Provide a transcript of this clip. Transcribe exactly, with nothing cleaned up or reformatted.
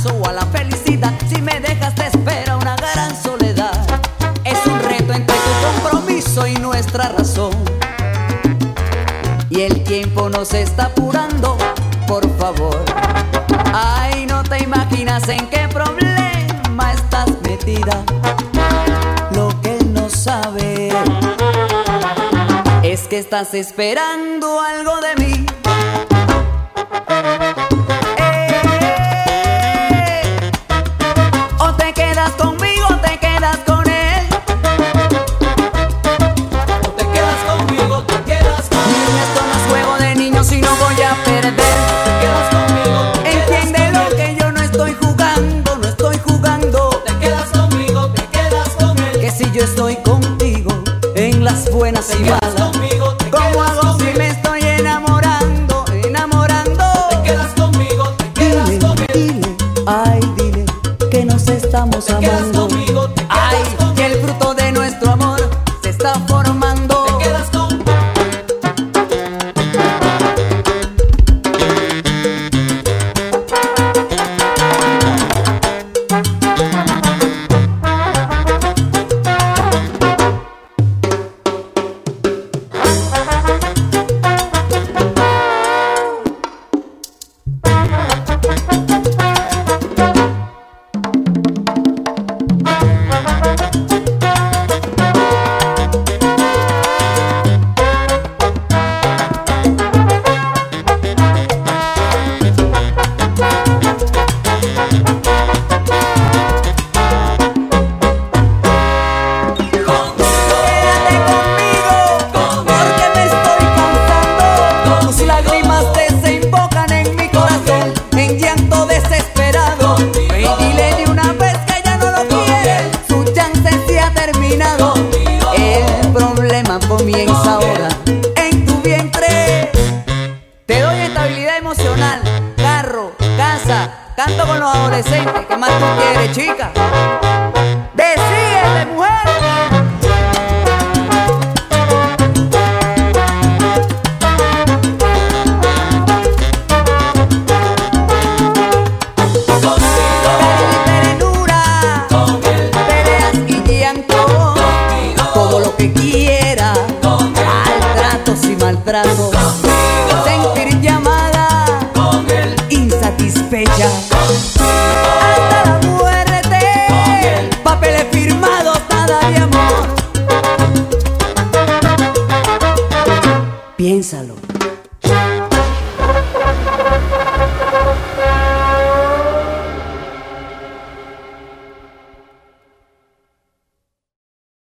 paso o a la felicidad. Si me dejas te espera una gran soledad. Es un reto entre tu compromiso y nuestra razón, y el tiempo nos está apurando, por favor. Ay, no te imaginas en qué problema estás metida. Lo que él no sabe es que estás esperando algo de mí. Yo estoy contigo en las buenas y malas. ¿Cómo hago si me estoy enamorando, enamorando? Te quedas conmigo, te quedas dile, conmigo. Dile, ay, dile que nos estamos te amando. Quedas conmigo, te quedas ay, conmigo. que el fruto de nuestro amor se está formando. Te quedas conmigo. Comienza ahora en tu vientre. Te doy estabilidad emocional, carro, casa, canto con los adolescentes. ¿Qué más tú quieres, chica? Decídete, mujer. Maltrato, sentir llamada con él, insatisfecha, hasta la muerte, papeles firmados, nada de amor. Piénsalo.